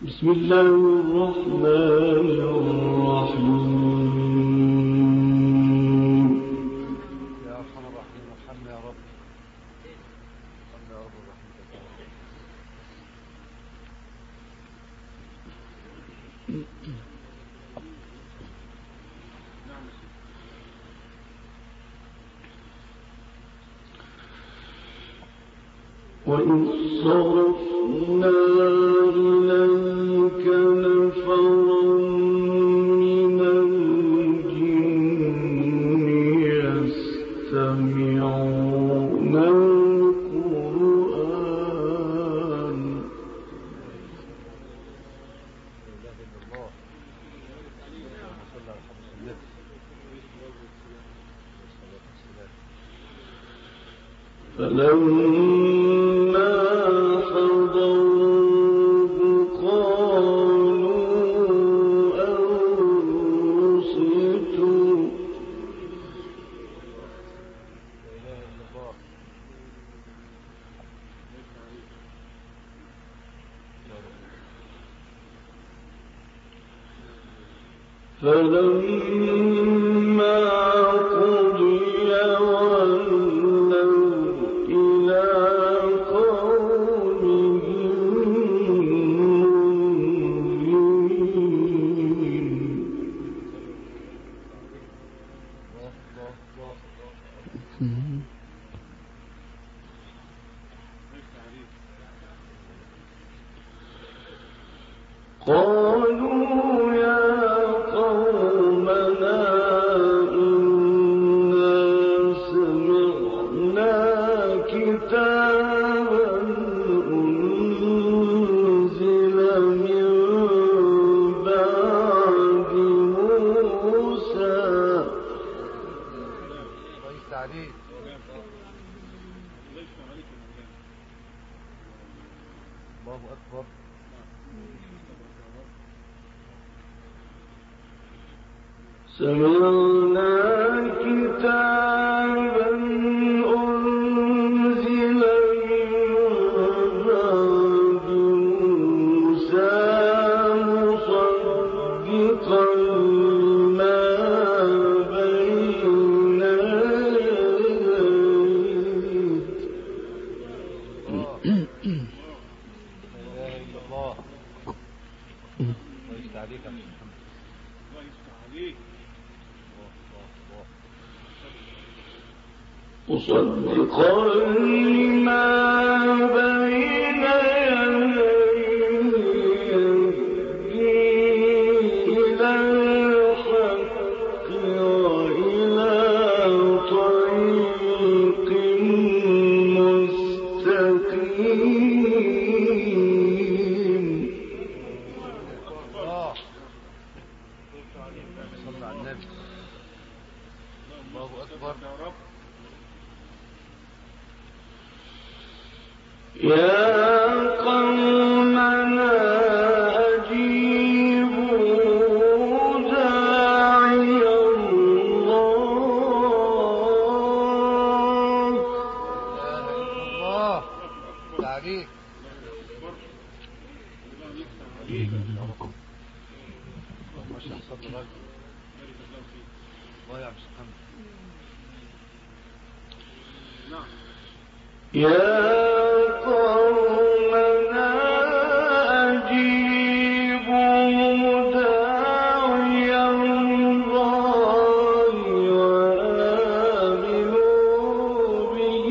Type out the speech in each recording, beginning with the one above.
بسم الله الرحمن الرحيم. يا أرحم الراحمين ارحمنا يا رب. ارحمنا يا رب برحمتك. وإذ صرفنا إليك نفرا من الجن يستمعون القرآن فلما حضروه قالوا أنصتوا فلما قضي ولوا إلى قومهم منذرين. قالوا يا قومنا إنا سمعنا كتابا أنزل من بعد موسى الله أكبر. سمعنا كتابا أنزل من بعد موسى مصدقا لما بين يديه. الله يفتح عليك يا محمد. الله يفتح عليك. مصدقا لما بين يديه إلى الحق وإلى طريق مستقيم. صلى على النبي. الله أكبر يا رب. يا قومنا أجيبوا داعي الله. الله تعليق. ما شاء الله صدق الله. الله يا عبد الحمد. نعم. يا قومنا أجيبوا داعي الله وآمنوا به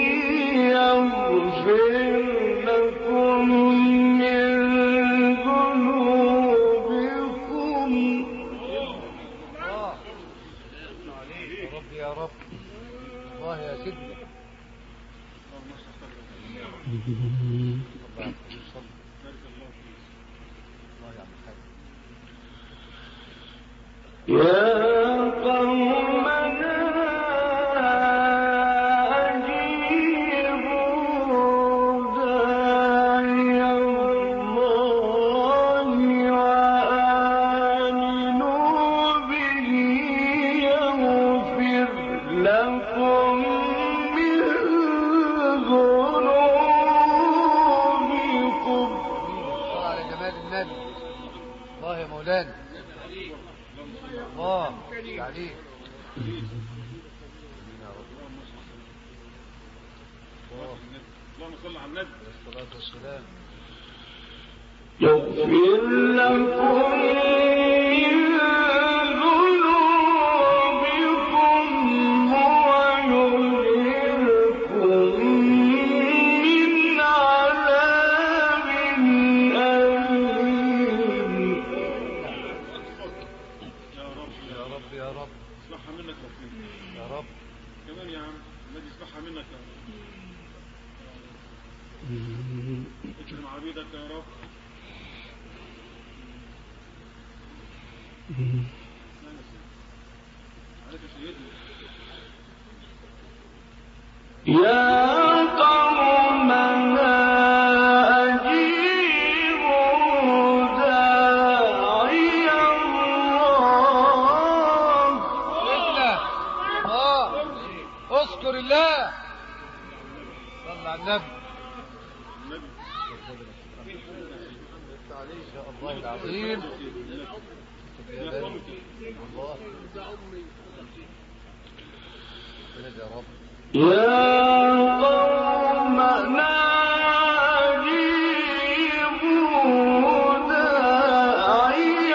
يغفر لكم من ذنوبكم. يا رب يا رب. الله يا سيدنا. يا قومنا أجيبوا داعي الله وآمنوا به يغفر لكم من ذنوبكم. على جمال النبي. تاني. الله عليك. اللهم صل على النبي. الصلاة والسلام. يغفر لكم من ذنوبكم ويجركم من عذاب أليم. يا رب يا رب اسمعها منك يا رب. كمان يا عم النبي اسمعها منك يا رب. اكرم عبيدك يا رب. عليك يا سيدنا. يا قومنا أجيبوا داعي الله. اذكر الله. صل على النبي. يا الله العظيم. الله يا رب. يا قومنا أجيبوا داعي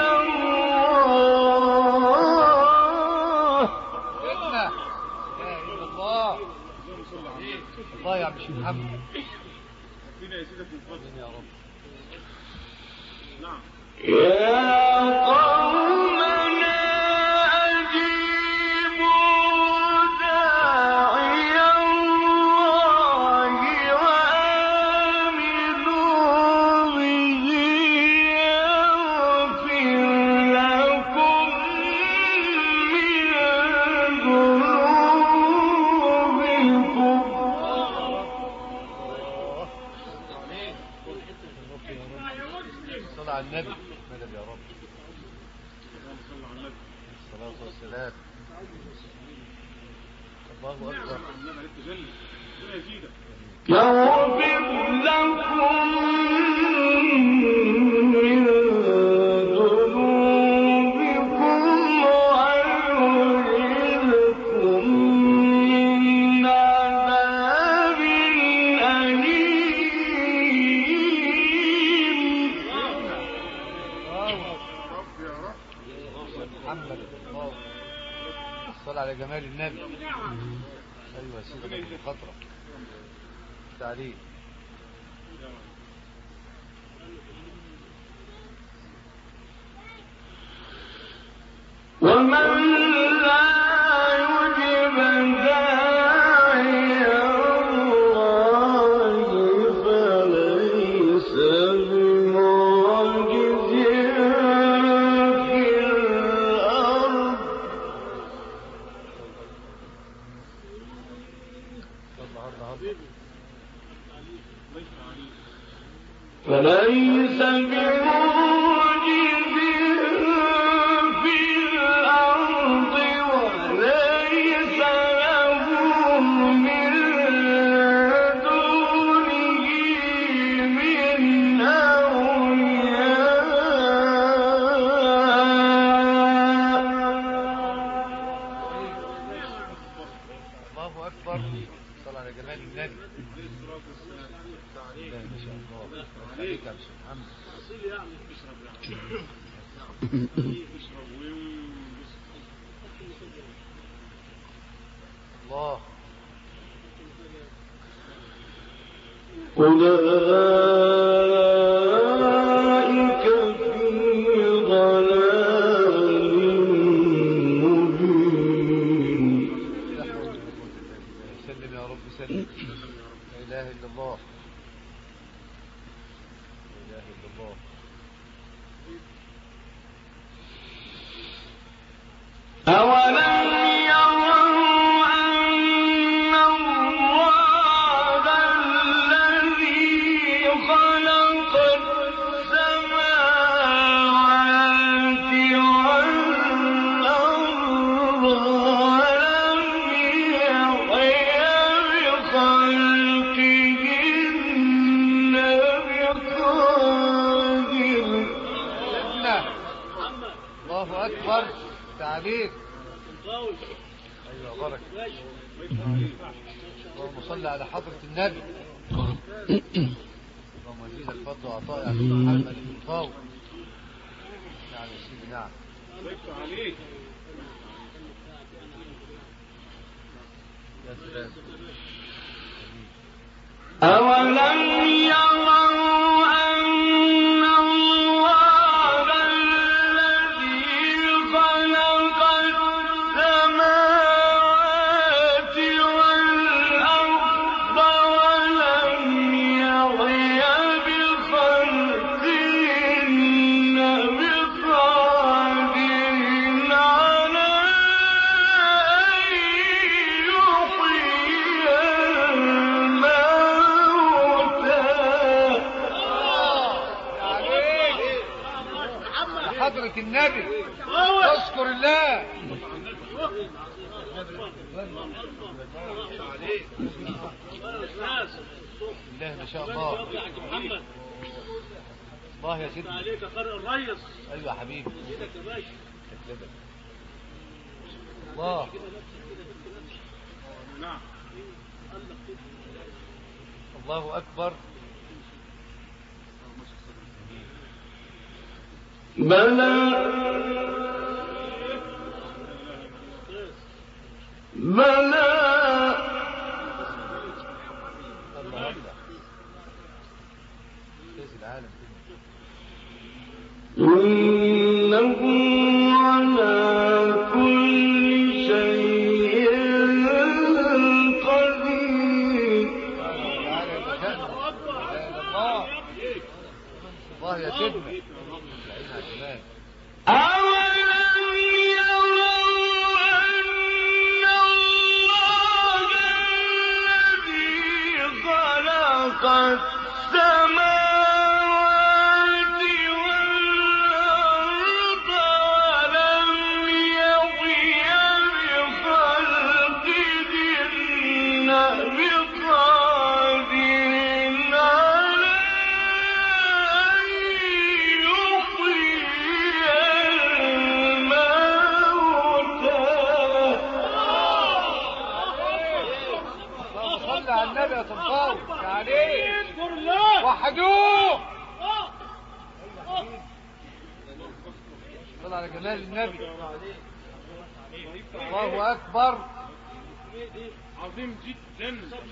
الله. لا اله الا الله. الله يا عم الشيخ محمد. فينا يا سيدك من فضلك يا رب. نعم. يا قومنا أجيبوا داعي الله وآمنوا به يغفر لكم من ذنوبكم. صل على النبي. مدد يا رب. اللهم صل على النبي. الصلاة والسلام. الله أكبر. النبي عليك تجلي. ربنا يزيدك. يغفر لكم من ذنوبكم ويجركم من عذاب أليم. يا رب. محمد. الله. الصلاة على جمال النبي. أيوة سيدنا ابن خطرة. تعليم. ومن لا يجب داعي الله فليس بمعجز في الأرض. فليس بمعجز في الأرض وليس له من دونه من أولياء. الله أكبر. صل على جمال النبي. ما شاء الله. عليك يا شيخ محمد. الله. أولئك في ضلال مبين. سلم يا رب سلم. لا إله إلا الله. لا إله إلا الله. أولم يروا أن الله الذي خلق السماوات والأرض ولم يحي بخلقهن بقادر الله أكبر. تعليق. أيوة بارك. اللهم صل على حضرة النبي. اللهم زيد الفضل وعطاء على محمد المطاوع. نعم يا سيدي نعم. عليك يا سلام. أولم يروا أن الله الذي خلق السماوات والأرض ولم يعي بخلقهن بقادر على حضرة النبي اذكر الله. الله ما شاء الله. الله يا سيدي عليك قارئ الريس. ايوه يا حبيبي. ايدك يا باشا. الله. نعم. الله اكبر. بلى بلى الله اكبر. كاس العالم إنه على كل شيء قدير. الله يا سيدنا. أولم يروا أن الله الذي خلق السماوات والأرض ولم يعي بخلقهن بقادر على أن يحيي الموتى. اللهم صل على النبي يا طنطاوي. عليه وحدوه. صل على جلال النبي. الله اكبر. عظيم جدا.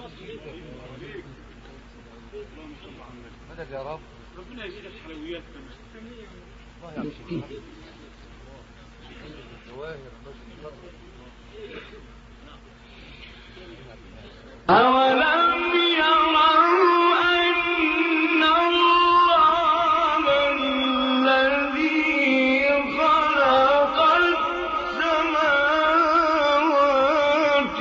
مدد يا رب. ربنا يزيدك حلويات كمان. الله يعطيك الحمد. الجواهر أولم يروا أن الله الذي خلق السماوات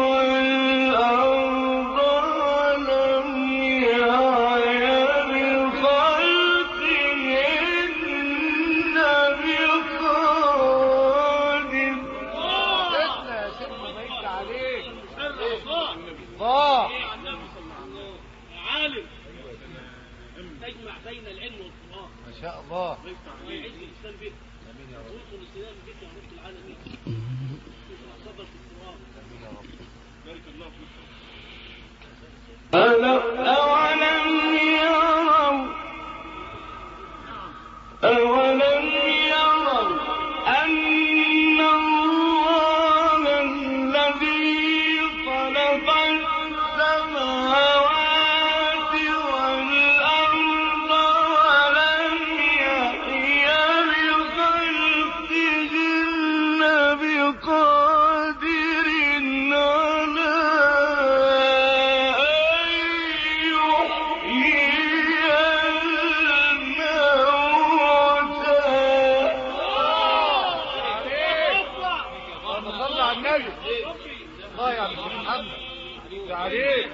والأرض ولم يعي بخلقهن بقادر. سيدنا يا سيدنا ما يجي عليك. الله. الله. عالم. تجمع بين العلم والقرآن ما شاء الله. ويعز الإسلام به امين يا رب. ويوصل الإسلام به يا رب العالمين. صبر في القرآن. امين يا رب. بارك الله فيك. أولم يروا أن الله الذي خلق السماوات والأرض ولم يعي بخلقهن بقادر على أن يحيي الموتى. اللهم صل على النبي. الله يا عبد محمد. عليك.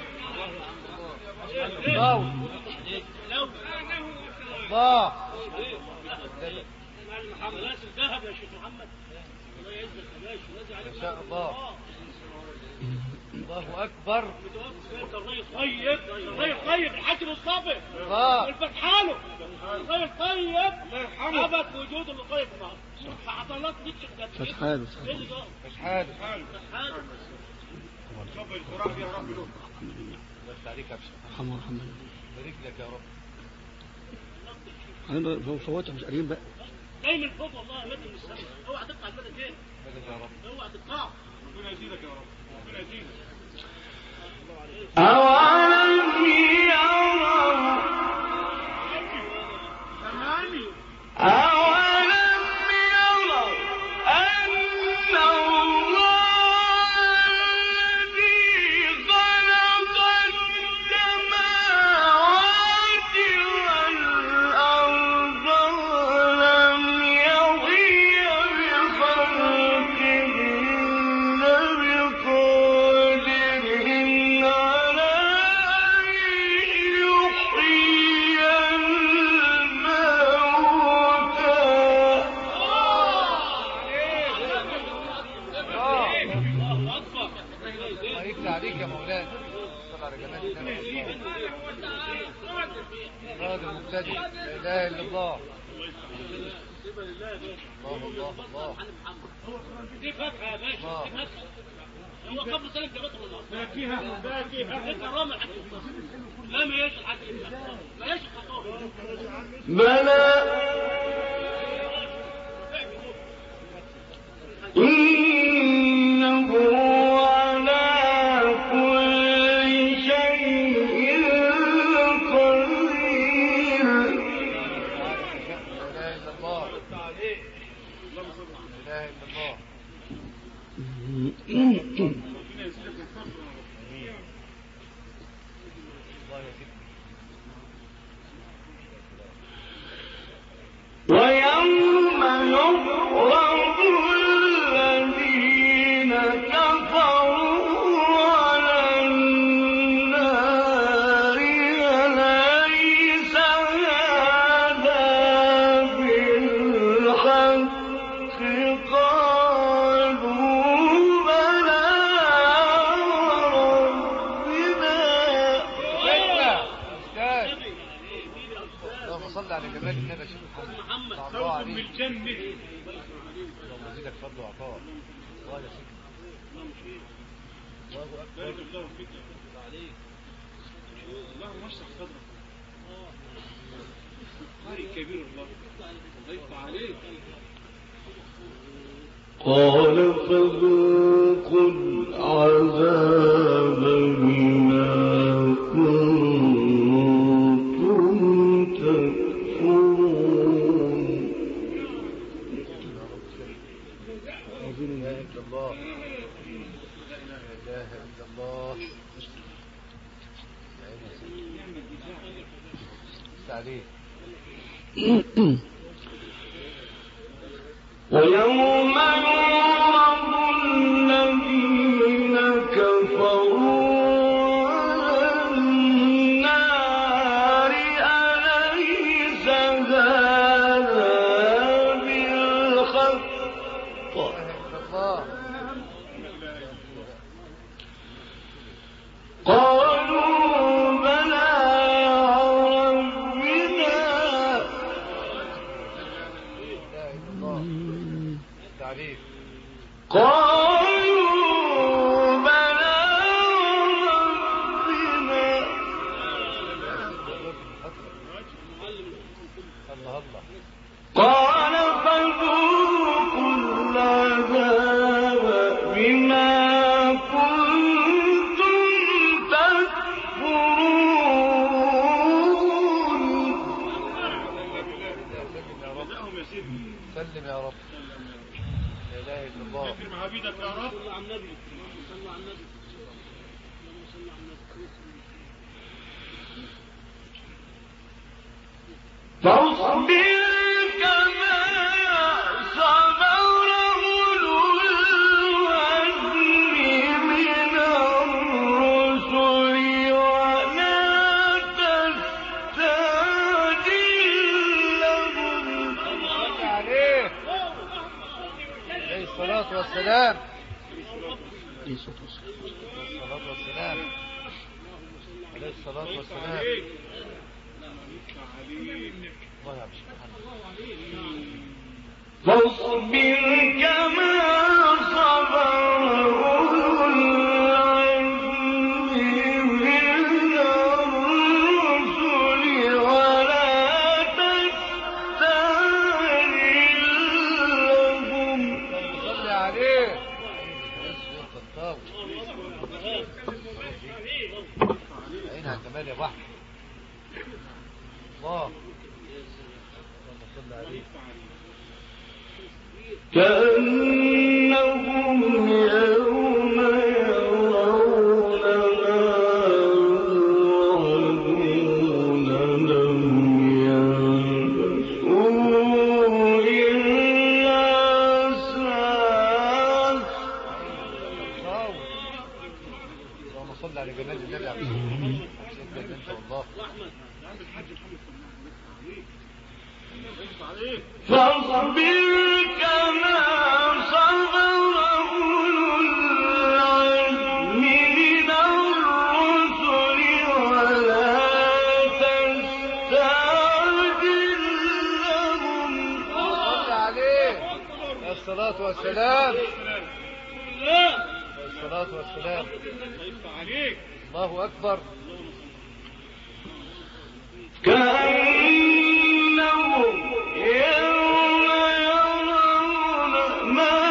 الله. الله. بلاش الذهب يا شيخ محمد. الله يعزك يا باشا. نازل عليك ما شاء الله. الله أكبر. الراجل طيب، الراجل طيب، الحاج مصطفى الله. الفتحانه الراجل طيب، الله يرحمه، ثبت وجود اللقايه في النهار فعضلات نكشف فتحان فتحان صب القرآن يا رب له بس عليك أبشر. ارحمه ارحمه. بارك لك يا رب. انا فوتها مش قاريين بقى. جاي من فوق والله، مد من السماء، اوعى تقطع المدى تاني، مدد يا رب. اوعى تقطع، ربنا يزيدك يا رب، ربنا يزيدك. أولم يروا سمعني أولم يروا أن الله الذي خلق السماوات والأرض ولم يضي بخلقهن بقادر على أن يحيي الموتى الله يفتح عليك يا مولانا. صل على جمال النبي. راجل مبتدئ. لا إله إلا الله. الله الله الله. دي فتحه يا باشا، دي فتحه، هو قبل سنه جابته والله فاكهه فاكهه انت رامي الحاج مصطفى، لا ما ياش الحاج مصطفى، ما ياش خطاب بلى إنه على كل شيء قدير. لا إله إلا الله. لا إله إلا الله. الله يزيدك. ويوم يعرض الذين كفروا على النار أليس هذا بالحق قالوا بلى وربنا. أستاذ. اللهم صل على جمال النبي. شوف محمد الله سوف عليك. من الجنه. اللهم يزيدك فضل وعطاء. الله يا سيدي. الله أكبر. بارك الله فيك عليك، اللهم اشرح صدرك، خير كبير الله، الله يفتح عليك. قال فذوقوا العذاب بما كنتم تكفرون. لا إله إلا الله. لا إله إلا الله. عليك. ويوم يعرض الذين كفروا على النار أليس هذا بالحق الله. قالوا بلى ربنا. لا إله إلا الله. تعريف. قالوا بلى ربنا. الله الله. قال فذوقوا العذاب بما كنتم تكفرون. جزاهم يا سيدي، سلم يا رب. لا إله إلا الله. اكرم عبيدك يا رب. صلى على النبي، صلى على النبي، صلى على النبي. فاصبر كما صبر أولو العزم من الرسل ولا تستعجل لهم. صل عليه. عليه الصلاة والسلام. عليه الصلاة والسلام. الصلاة والسلام. عليه الصلاة والسلام. الله يا عبد فاصبر كما صبر أولو العزم من الرسل ولا تستعجل لهم. صلي عليه. عينها كمان يا بحر. الله اللهم صل عليه. كأنهم يوم يرون ما يوعدون لم يلبثوا إلا ساعة. اللهم صل على جمال النبي عليه الصلاة والسلام. انت والله. فاصبر كما صبر أولو العزم من الرسل ولا تستعجل لهم. صل عليه. الصلاة والسلام. الصلاة والسلام. الله أكبر. كأنهم يوم يرون ما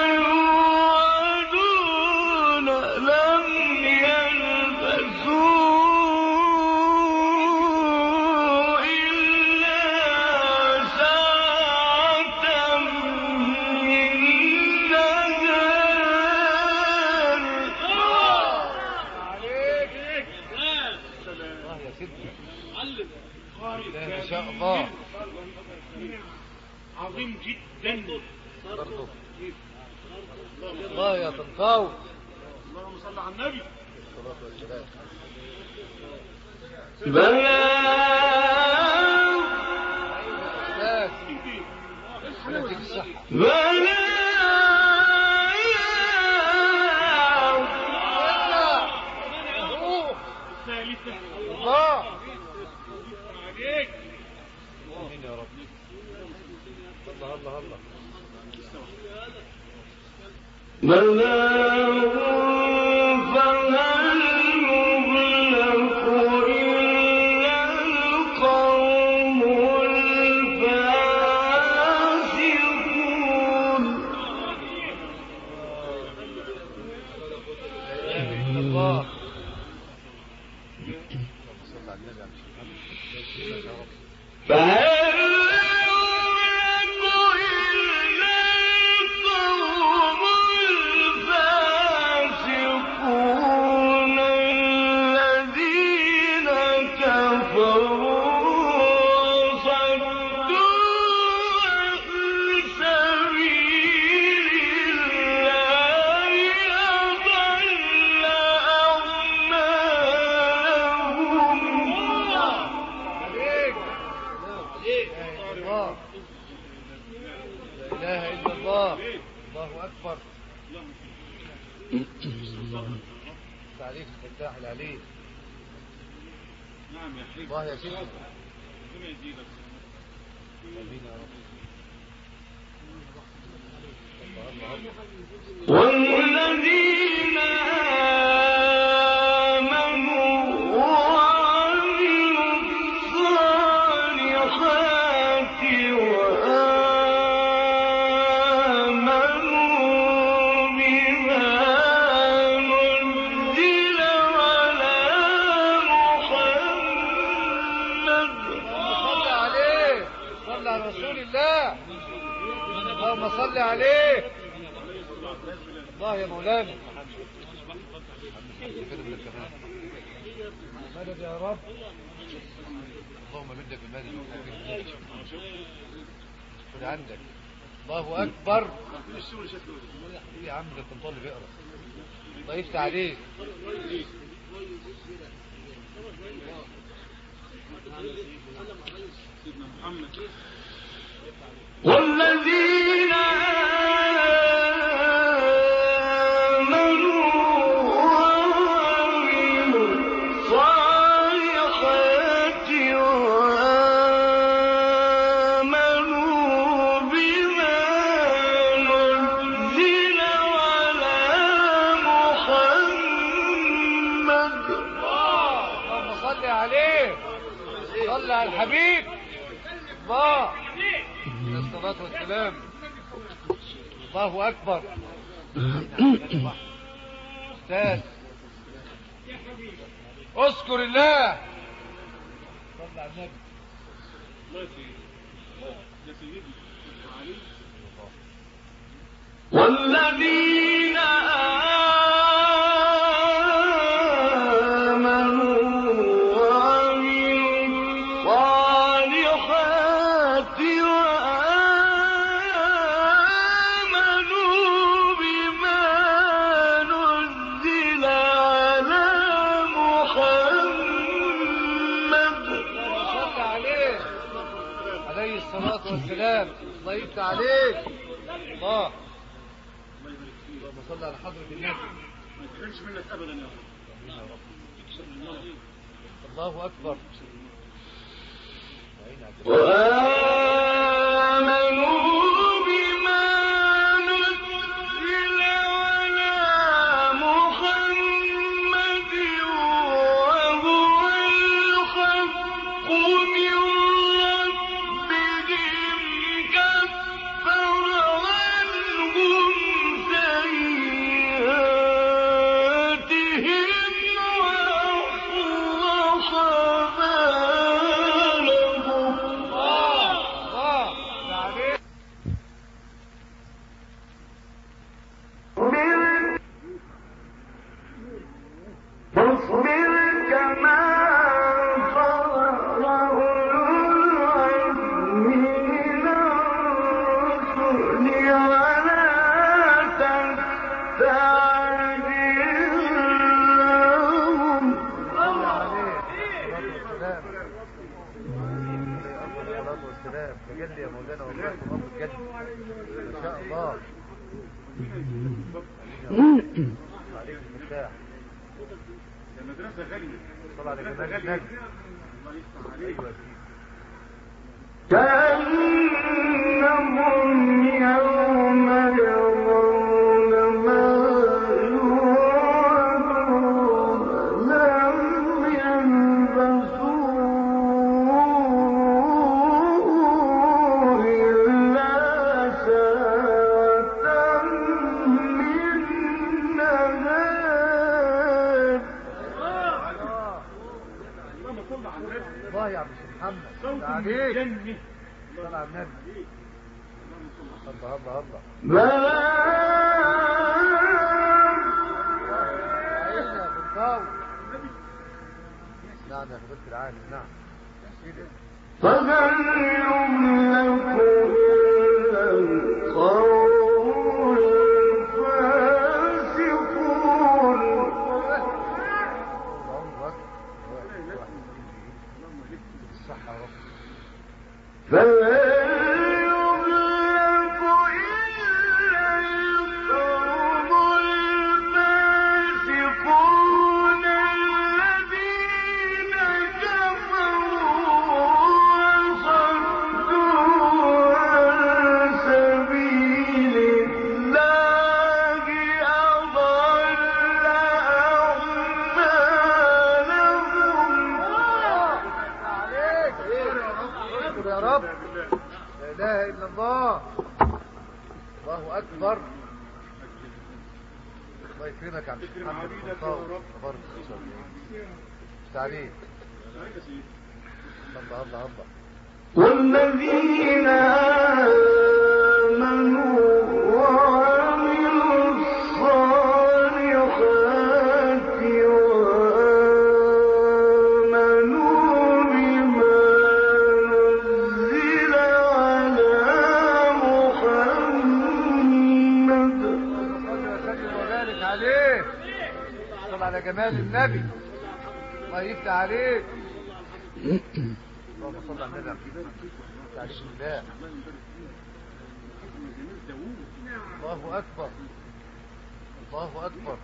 يوعدون لم يلبثوا إلا ساعة من نهار. عليك. الله يا سيدي. ما شاء الله. عظيم جدا برضه. الله يا طنطاوي. اللهم صل على النبي. الصلاة والسلام. بلى يعطيك الصحة. بلى الثالثة الله. عليك. آمين يا رب. الله الله الله. بلى فهل يهلك إلا القوم الفاسقون. لا إله إلا الله. اللهم صل على النبي عليه الصلاة والسلام. يا رب. فهل يهلك إلا القوم الفاسقون الذين كفروا وصدوا عن سبيل الله أضل أعمالهم. عليك. لا إله إلا الله. الله أكبر. تعريف الفتاح العليم. نعم يا حبيبي. الله يا سيدي. ربنا يزيدك. آمين يا رب. الله الله. والذين آمنوا وعملوا الصالحات وآمنوا بما نزل على محمد. صل عليه. صل على رسول الله. اللهم صل عليه. الله يا مولانا. مدد يا رب. اللهم مدد بمدد. خد عندك. الله أكبر. يا عم ده الطنطاوي بيقرا. الله يفتح عليك. سيدنا محمد. والذين آمنوا صل على الحبيب الله عليه الصلاة والسلام. الله أكبر. أستاذ اذكر الله. صل على النبي. والذين آمنوا وعملوا الصالحات وآمنوا بما نزل على محمد صل عليه عليه الصلاة والسلام. الله يفتح عليك. الله اللهم صل على حضرة النبي. ما تحرمش منك ابدا يا رب. الله أكبر. وآمنوا بما نزل على محمد وهو الحق من ربهم كفر عنهم سيئاتهم وأصلح بالهم. فاصبر كما صبر أولو العزم من الرسل ولا تستعجل لهم. الصلاة والسلام. تجلي يا مولانا والله الله بجد ما شاء الله. عليك المفتاح. يا مدرسة غالية. صل على جمال النبي. الله يفتح عليك. كأنهم يوم يرون ما يوعدون لم يلبثوا إلا ساعة من نهار. اللهم صل على النبي. الله يا عبد محمد. صوت عليك. الجنة. صل على النبي. الله الله الله. بلى عيني يا بنطاوي. نعم يا فضيلة العالم. نعم. فهل يملك إلا القوم الفاسقون. الصحة يا رب. فهل يملك إلا القوم الفاسقون الذين كفروا وصدوا عن سبيل الله أضل أعمالهم. يا رب. لا إله إلا الله. الله أكبر. الله يكرمك يا عبد محمد الخطاوي. تبارك الله. تعليم. الله الله الله. والذين آمنوا وعملوا الصالحات وآمنوا بما نزل على محمد. صل وسلم وبارك عليه. صل على جمال النبي. الله يفتح عليك. اللهم صل على النبي. تعليم الله. الله أكبر. الله أكبر.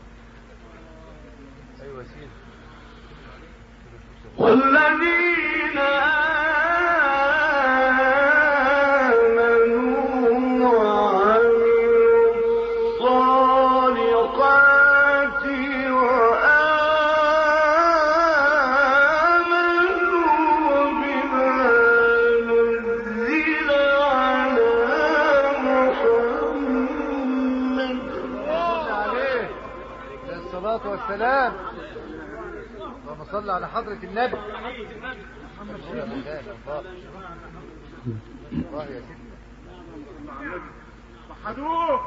أيوة سيدي. والذين آمنوا وعملوا الصالحات وآمنوا بما والسلام. اللهم صل على حضرة النبي. الله يا سيدنا. وحدوه.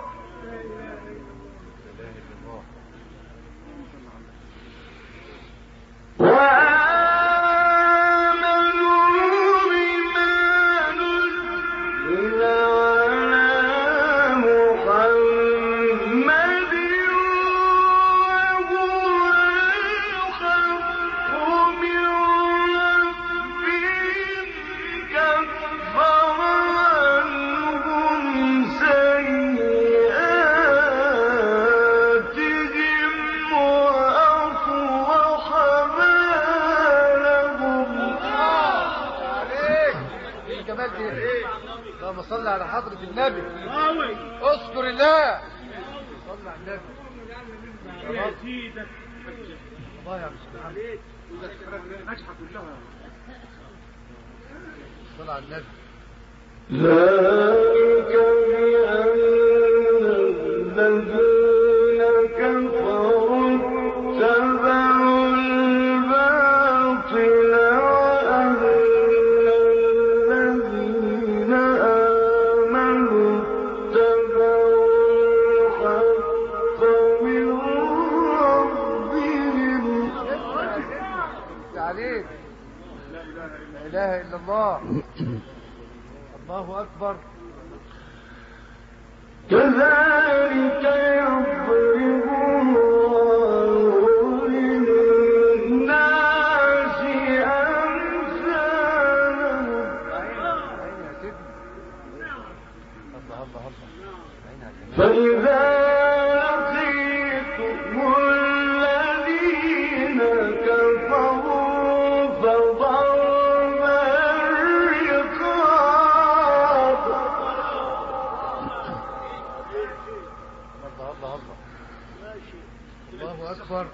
اللهم صل على حضرة النبي. اذكر الله. صل على النبي. الله يا سبحان نجحة كلها. صل على النبي. ذلك بأن الذين كفروا اتبعوا الباطل وأن الذين آمنوا اتبعوا الحق من ربهم. عليك. لا إله إلا الله. الله أكبر. كذلك يضرب الله للناس أمثالهم. فإذا لقيتم الذين كفروا فضرب الرقاب. الله أكبر.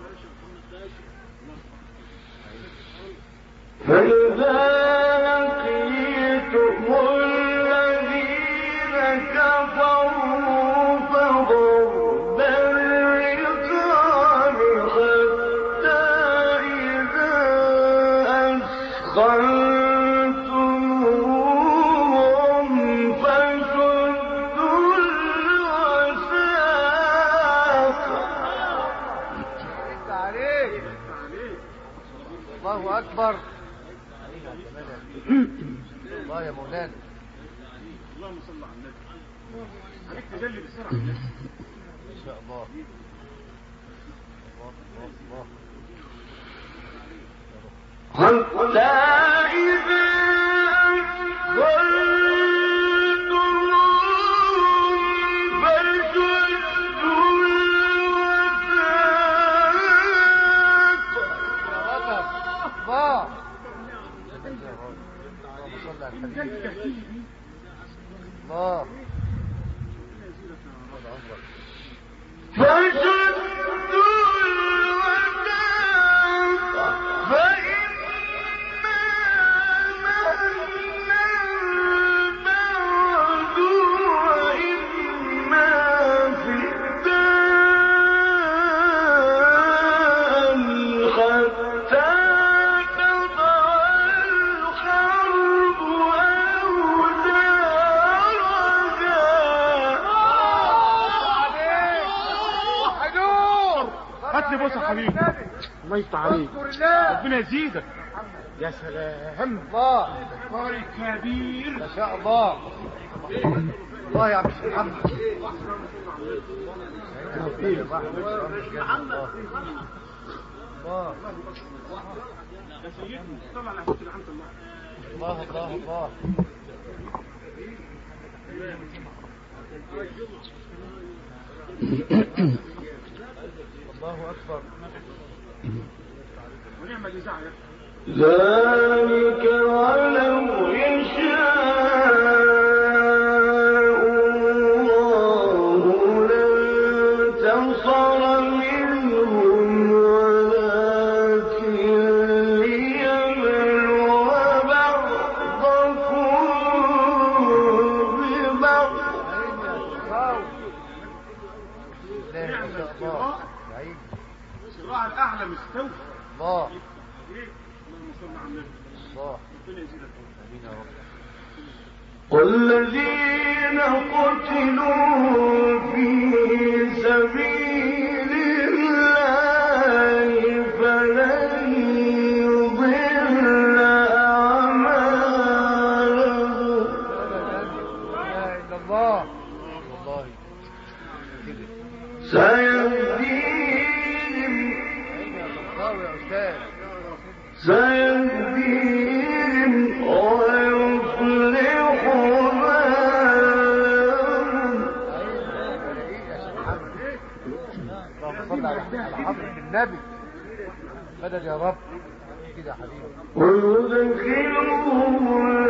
فإذا لقيتم الذين كفروا فضرب الرقاب حتى إذا أثخنتموهم فشدوا الوثاق. عليك. الله أكبر. الله يا مولانا. اللهم صل على النبي. عليك تجلي بسرعة. إن شاء الله. الله. حتى إذا أثخنتموهم فشدوا الوثاق. الله. اللهم صل على الحبيب. الله. فشدوا الوثاق فإما منا بعد وإما فداء حتى تضع الحرب هات لي بوسه حبيبي. الله يفتح عليك. اذكر الله. ربنا يزيدك. يا سلام. الله. قارئ كبير. ما شاء الله. الله يا عم محمد. الله. يا سيدنا طبعا على حسن رحمة الله. الله. الله أكبر. ونعم الإذاعة. ذلك ولو يشاء الله لانتصر منهم ولكن ليبلو بعضكم ببعض. الله. والذين قتلوا في سبيل الله فلن يضل أعمالهم سيهديهم ويصلح بالهم. اللهم صل على حضرة النبي. مدد يا رب كده يا حبيبي. ويدخلهم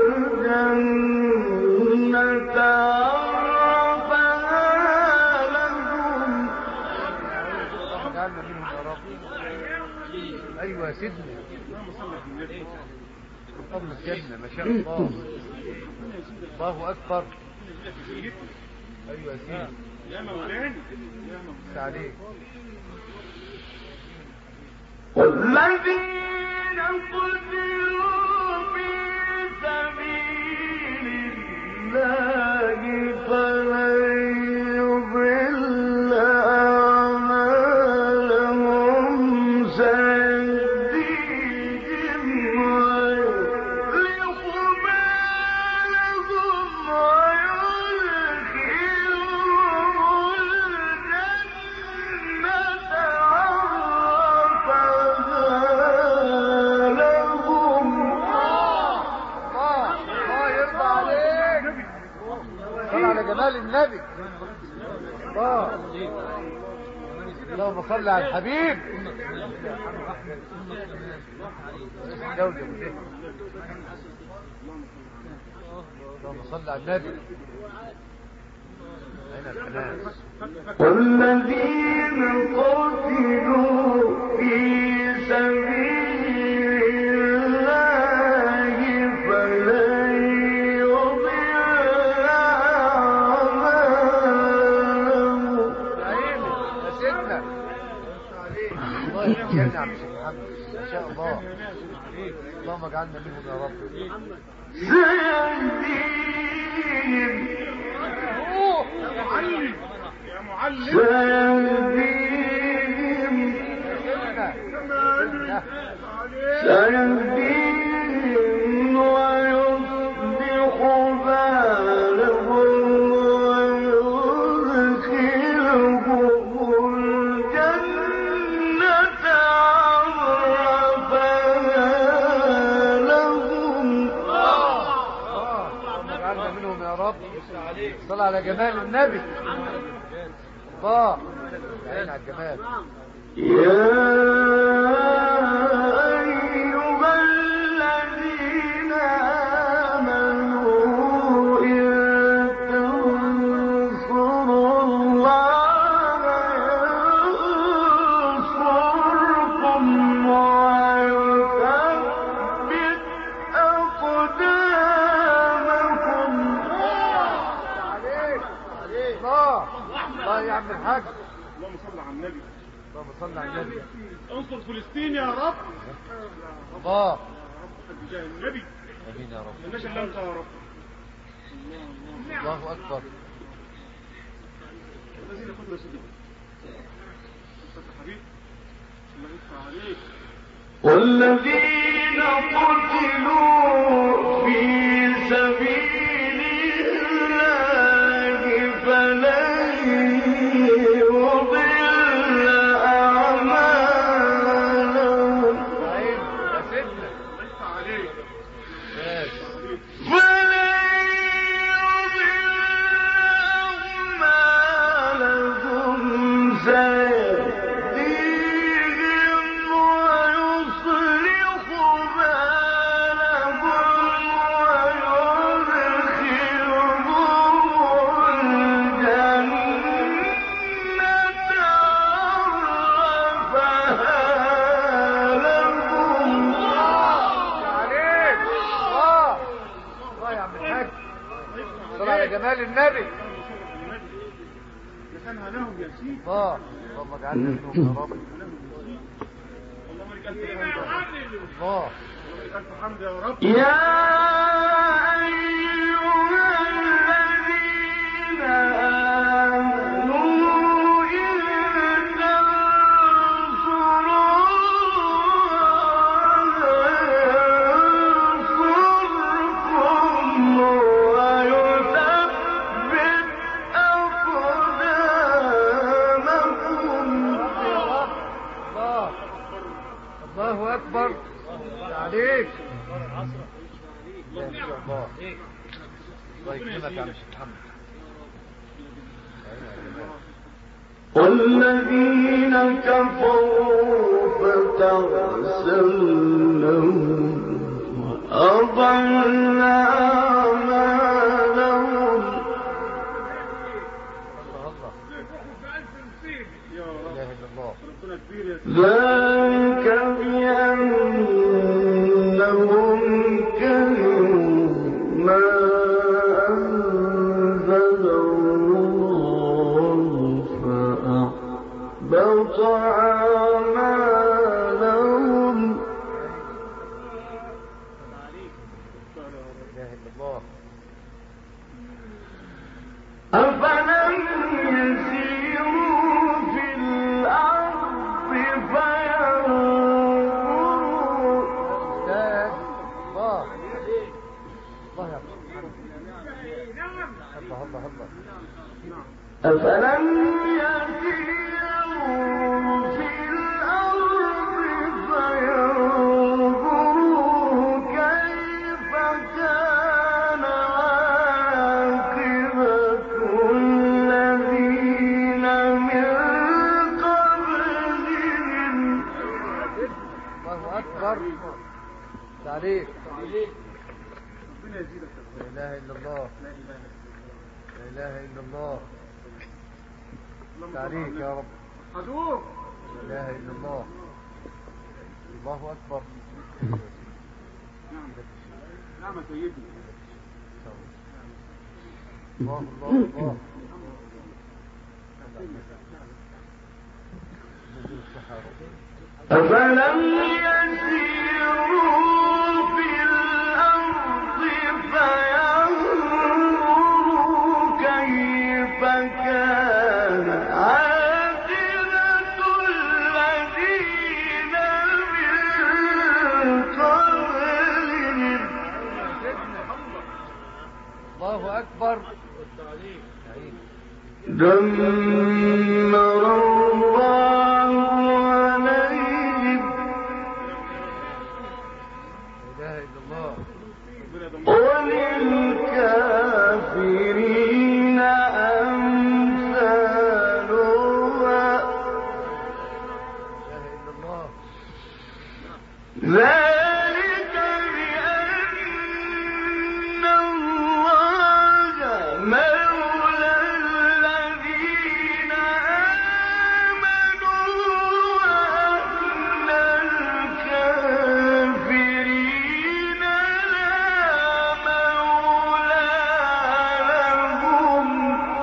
الجنة عرفها لهم. اجعلنا منهم يا رب. ايوه يا سيدنا. قبل الجنة ما شاء الله. الله اكبر. ايوه يا سيدي يا مولانا عليك. والذين قتلوا في سبيل الله فلن يضل أعمالهم سيهديهم ويصلح بالهم ويدخلهم الجنة على جمال النبي. اللهم صل على الحبيب. اللهم صل على النبي. والذين قتلوا في سبيل الله فلن يضل أعمالهم. الله يجعلنا عم الشيخ محمد ان شاء الله. اللهم اجعلنا منهم يا رب. سيهديهم يا معلم سيهديهم ويصلح بالهم ويدخلهم الجنة عرفها لهم. اللهم اجعلنا منهم يا رب. صل على جمال النبي. الله عين على الجمال. يا أيها الذين آمنوا إن تنصروا الله ينصركم ويثبت أقدامكم. الله يا عم الحاج. اللهم صل على النبي. اللهم صل على النبي. انصر فلسطين يا رب. الله رب بجاه النبي. امين يا رب. مالناش الا انت يا رب. الله اكبر. الذين قتلوا سيدنا حبيب الله يفتح عليك. والذين قتلوا في سبيل الله فلن يضل أعمالهم. جمال النبي. لسانها لهم يا سيدي. اللهم اجعلنا منهم يا رب. اللهم لك الف حمد. الله ألف حمد يا رب. يا أيها الذين آمنوا إن تنصروا ينصركم ويثبت أقدامكم. الله أكبر عليك. الله يكرمك يا عم الشيخ محمد. والذين كفروا فتغسل لهم وأضل أعمالهم. ذلك بأنهم كرهوا ما أنزل الله فأحبط أعمالهم. أفلم يسيروا في الأرض فينظروا. أفلم يسيروا في الأرض فينظروا كيف كان عاقبة الذين من قبلهم. الله أكبر تعليق. لا إله إلا الله. لا إله إلا الله. تعليق يا رب. لا إله إلا الله. الله أكبر. نعم سيدي. الله الله الله. أفلم يسيروا في الأرض فينظروا كيف كان عاقبة الذين من قبلهم. الله أكبر. دمر الله عليهم. لا إله إلا الله. وللكافرين أمثالها. لا إله إلا الله. ذلك بأن الله مولى الذين آمنوا وأن الكافرين لا مولى لهم.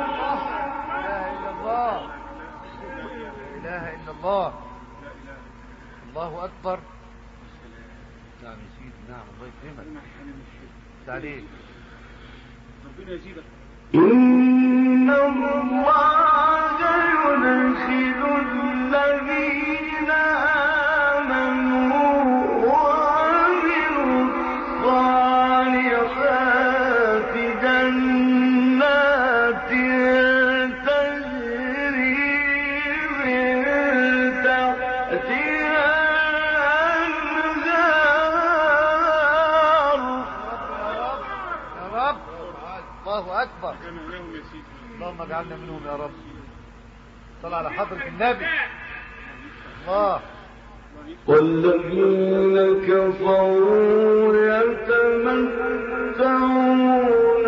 لا إله إلا الله. الله أكبر. نعم يا سيدي. نعم الله يكرمك. تعليق. ربنا يزيدك. إن الله يدخل الذين آمنوا وعملوا الصالحات جنات تجري من تحتها الأنهار. يا رب. الله أكبر. كما لهم يا سيدي. اللهم اجعلنا منهم يا رب. صل على حضرة النبي. الله. والذين كفروا يتمتعون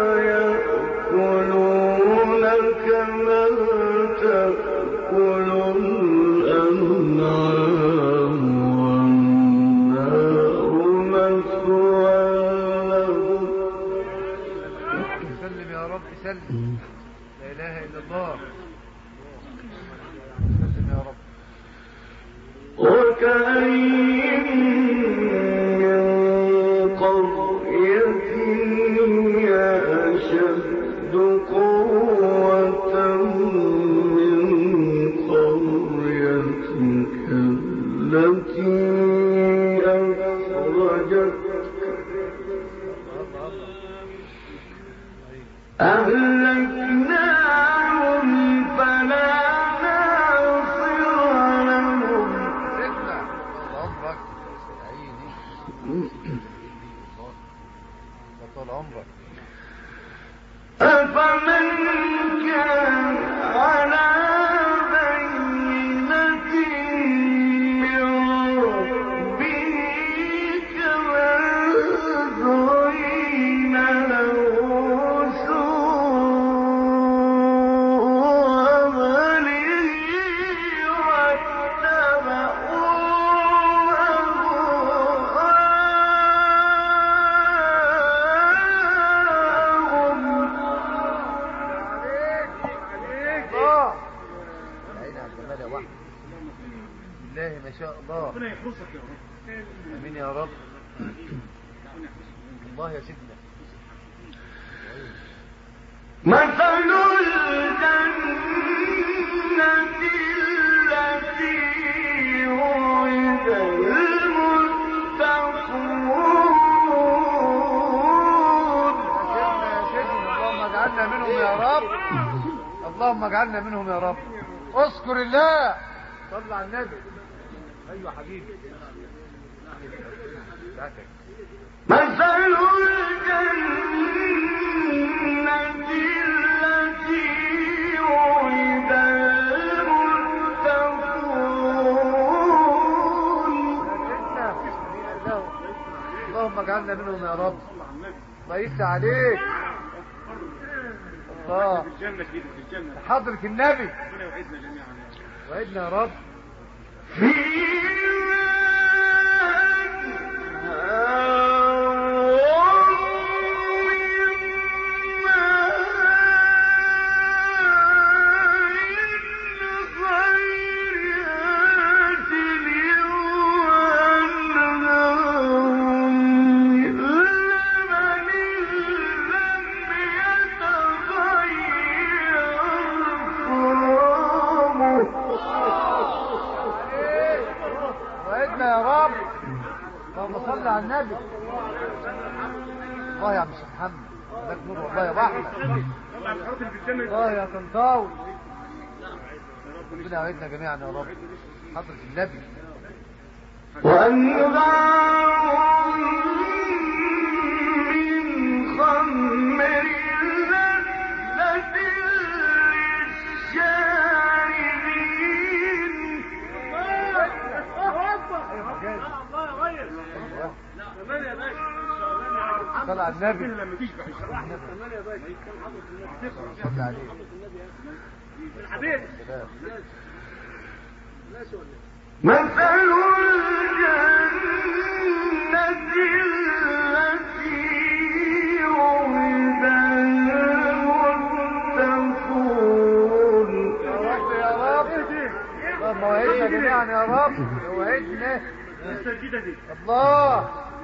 ويأكلون كما تأكل الأنعام والنار مثوى لهم. سلم يا رب سلم. لا إله إلا الله. سلم يا رب. وكأين من أهلكناهم فلا ناصر لهم. سيدنا طول عمرك عيني طول عمرك. أفمن كان على بينة من ربه كمن زين له سوء عمله واتبعوا بالله ما شاء الله. ربنا يحرسك يا رب. امين يا رب. الله يا سيدنا. مثل الجنة التي وعد المتقون. يا سيدنا اللهم اجعلنا منهم يا رب. اللهم اجعلنا منهم يا رب. اذكر الله. صل على النبي. ايوه حبيبي. مثل الجنة التي وعد المتقون. اللهم اجعلنا منهم يا رب. الله يفتح عليك. الله. في الجنة كده في الجنة. حضرة النبي. ربنا يوعدنا جميعا. وعدنا يا رب. يا رب. اللهم صل على النبي. الله يا عم الشيخ محمد. لك نور والله يا ابو احمد. الله يا طنطاوي. ربنا يعيدنا جميعا يا رب. حضرة النبي. وأنهار من خمر لذة للشاربين. صلى على النبي. صلى عليه. مثل الجنة التي وعد المتقون. يا رب يا رب. اللهم وعدنا جميعا يا رب. وعدنا. الله.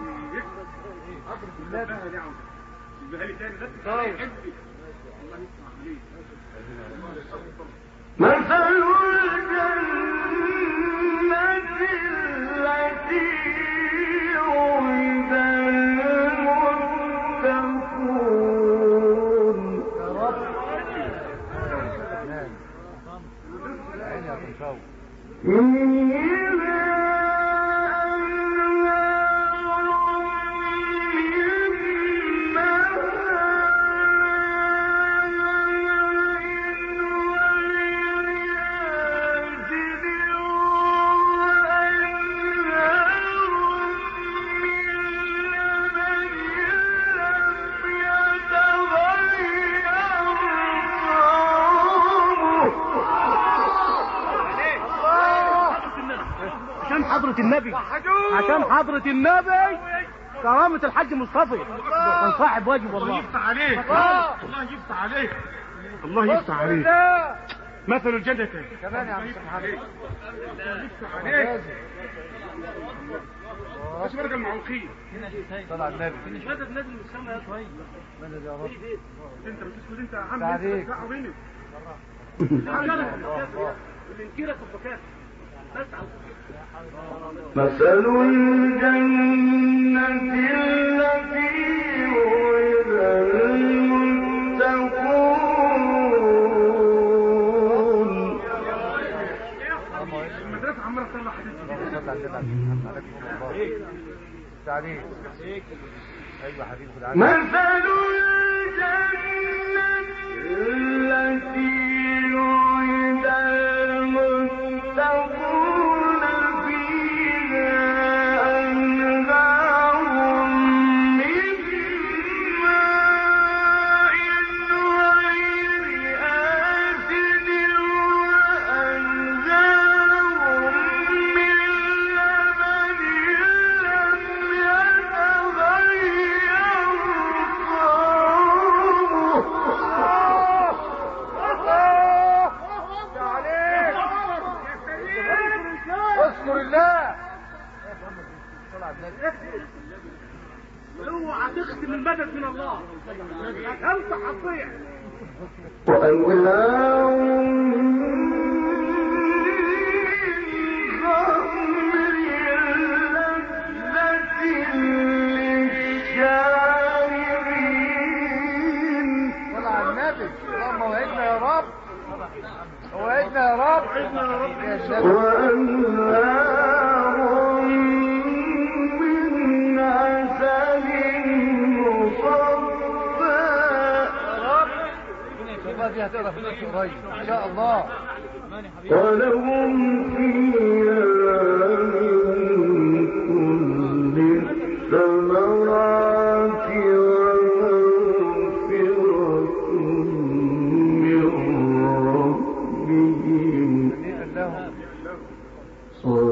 مثل الجنة التي وعد المتقون. يا رب. عيني يا طنطاوي. عشان حضرة النبي كرامة الحاج مصطفى كان صاحب واجب والله. الله يفتح عليك. الله يفتح عليك. الله يفتح عليك. مثل الجنة كمان يا عم الشيخ محمد. الله يفتح عليك. بس برجع المعوقين. صلى على النبي. مدد نازل من السماء يا شوية. مدد يا رب. انت بتسكت انت اهم عليك. الانكيرة والبكاء. مثل الجنة التي يفتح عليك. ايوه حبيبي خد عنك. مثل الجنة التي وعد المتقون فيها أنهار من ماء غير آسن وأنهار من لبن لم يتغير اذكر الله. اوعى تختم المدد من الله. انت هتضيع. وأنهار من خمر لذة للشاربين. صل على النبي. اللهم وعدنا يا رب. وعدنا يا رب. يا شباب. وأنهار من عسل مصفى. الله دي هتقرا في النص قريب ان شاء الله. ولهم فيها من كل الثمرات ومغفرة من ربهم. هنيئا لهم. صدق